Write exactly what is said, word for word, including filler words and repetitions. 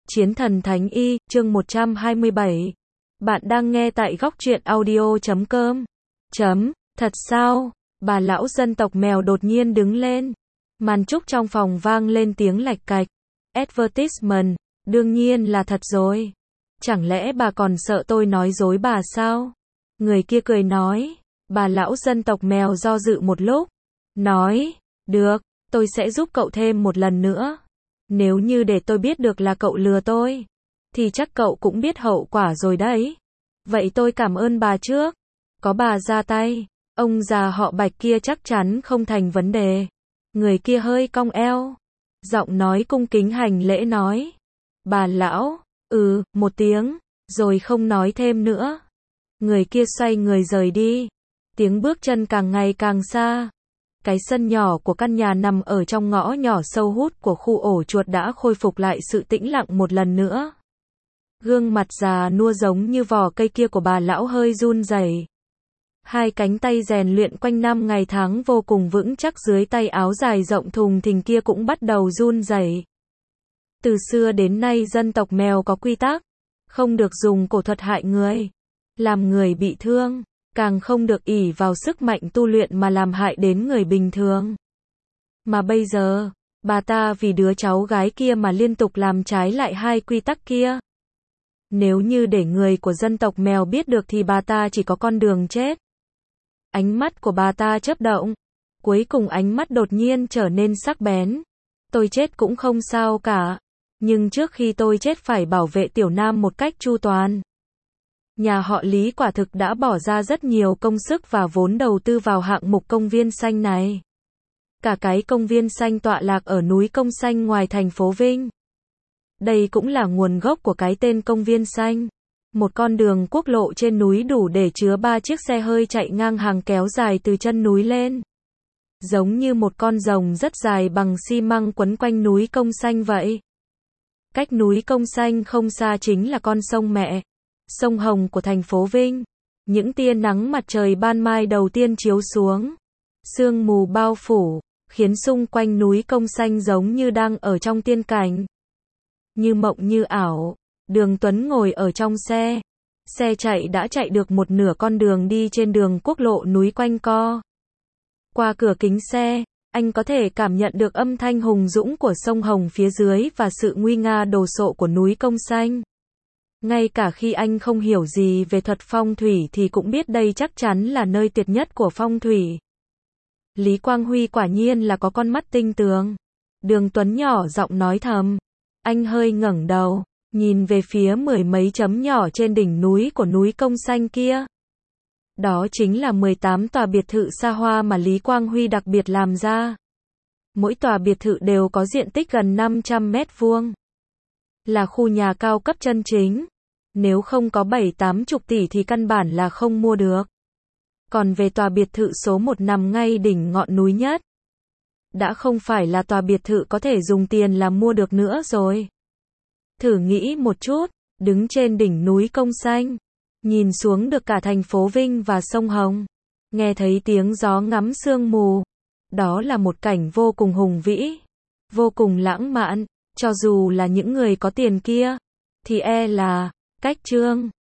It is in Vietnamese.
Chiến thần Thánh Y, chương một trăm hai mươi bảy. Bạn đang nghe tại góc truyện audio chấm com. Chấm, thật sao? Bà lão dân tộc mèo đột nhiên đứng lên. Màn trúc trong phòng vang lên tiếng lạch cạch. Advertisement, đương nhiên là thật rồi. Chẳng lẽ bà còn sợ tôi nói dối bà sao? Người kia cười nói. Bà lão dân tộc mèo do dự một lúc. Nói, được, tôi sẽ giúp cậu thêm một lần nữa. Nếu như để tôi biết được là cậu lừa tôi, thì chắc cậu cũng biết hậu quả rồi đấy. Vậy tôi cảm ơn bà trước. Có bà ra tay, ông già họ Bạch kia chắc chắn không thành vấn đề. Người kia hơi cong eo, giọng nói cung kính hành lễ nói. Bà lão, ừ, một tiếng, rồi không nói thêm nữa. Người kia xoay người rời đi. Tiếng bước chân càng ngày càng xa. Cái sân nhỏ của căn nhà nằm ở trong ngõ nhỏ sâu hút của khu ổ chuột đã khôi phục lại sự tĩnh lặng một lần nữa. Gương mặt già nua giống như vỏ cây kia của bà lão hơi run rẩy. Hai cánh tay rèn luyện quanh năm ngày tháng vô cùng vững chắc dưới tay áo dài rộng thùng thình kia cũng bắt đầu run rẩy. Từ xưa đến nay dân tộc mèo có quy tắc, không được dùng cổ thuật hại người, làm người bị thương. Càng không được ỷ vào sức mạnh tu luyện mà làm hại đến người bình thường. Mà bây giờ, bà ta vì đứa cháu gái kia mà liên tục làm trái lại hai quy tắc kia. Nếu như để người của dân tộc mèo biết được thì bà ta chỉ có con đường chết. Ánh mắt của bà ta chớp động. Cuối cùng ánh mắt đột nhiên trở nên sắc bén. Tôi chết cũng không sao cả. Nhưng trước khi tôi chết phải bảo vệ Tiểu Nam một cách chu toàn. Nhà họ Lý quả thực đã bỏ ra rất nhiều công sức và vốn đầu tư vào hạng mục công viên xanh này. Cả cái công viên xanh tọa lạc ở núi Công Xanh ngoài thành phố Vinh. Đây cũng là nguồn gốc của cái tên công viên xanh. Một con đường quốc lộ trên núi đủ để chứa ba chiếc xe hơi chạy ngang hàng kéo dài từ chân núi lên. Giống như một con rồng rất dài bằng xi măng quấn quanh núi Công Xanh vậy. Cách núi Công Xanh không xa chính là con sông mẹ, sông Hồng của thành phố Vinh. Những tia nắng mặt trời ban mai đầu tiên chiếu xuống. Sương mù bao phủ, khiến xung quanh núi Công Xanh giống như đang ở trong tiên cảnh. Như mộng như ảo, Đường Tuấn ngồi ở trong xe. Xe chạy đã chạy được một nửa con đường đi trên đường quốc lộ núi quanh co. Qua cửa kính xe, anh có thể cảm nhận được âm thanh hùng dũng của sông Hồng phía dưới và sự nguy nga đồ sộ của núi Công Xanh. Ngay cả khi anh không hiểu gì về thuật phong thủy thì cũng biết đây chắc chắn là nơi tuyệt nhất của phong thủy. Lý Quang Huy quả nhiên là có con mắt tinh tường. Đường Tuấn nhỏ giọng nói thầm. Anh hơi ngẩng đầu, nhìn về phía mười mấy chấm nhỏ trên đỉnh núi của núi Công Xanh kia. Đó chính là mười tám tòa biệt thự xa hoa mà Lý Quang Huy đặc biệt làm ra. Mỗi tòa biệt thự đều có diện tích gần năm trăm mét vuông. Là khu nhà cao cấp chân chính. Nếu không có bảy tám chục tỷ thì căn bản là không mua được. Còn về tòa biệt thự số một nằm ngay đỉnh ngọn núi nhất. Đã không phải là tòa biệt thự có thể dùng tiền là mua được nữa rồi. Thử nghĩ một chút, đứng trên đỉnh núi Công Xanh, nhìn xuống được cả thành phố Vinh và sông Hồng, nghe thấy tiếng gió ngắm sương mù. Đó là một cảnh vô cùng hùng vĩ, vô cùng lãng mạn. Cho dù là những người có tiền kia, thì e là, cách chương.